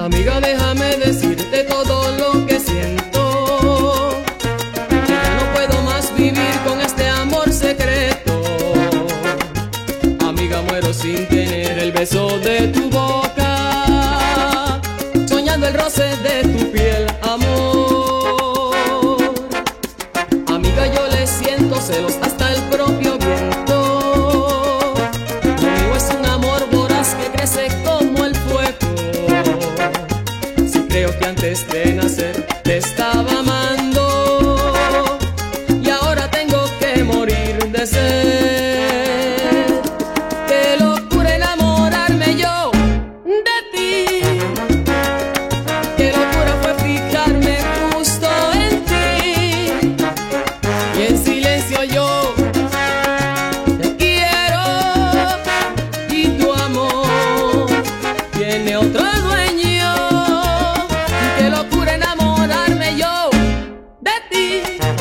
Amiga, déjame decirte todo lo que siento, que ya no puedo más vivir con este amor secreto. Amiga, muero sin tener el beso de tu boca, soñando el roce de tu piel, amor. Amiga, yo le siento celos hasta el propio viento. Lo mío es un amor voraz que crece como el fuego. Si creo que antes de nacer te estaba amando y ahora tengo que morir de sed. Qué locura enamorarme yo de ti. Qué locura fue fijarme justo en ti. Y en silencio yo te quiero y tu amor tiene otro dueño. Qué locura enamorarme yo de ti.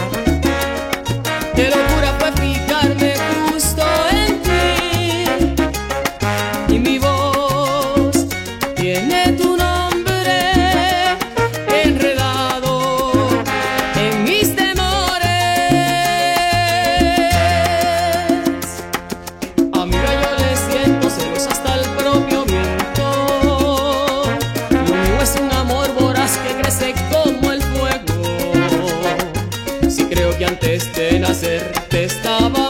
Qué locura fue fijarme justo en ti. Y mi voz tiene tu nombre enredado en mis temores. Amiga, yo le siento celos hasta el propio viento. Lo mío es un amor voraz que crece como el fuego. Si creo que antes de nacer te estaba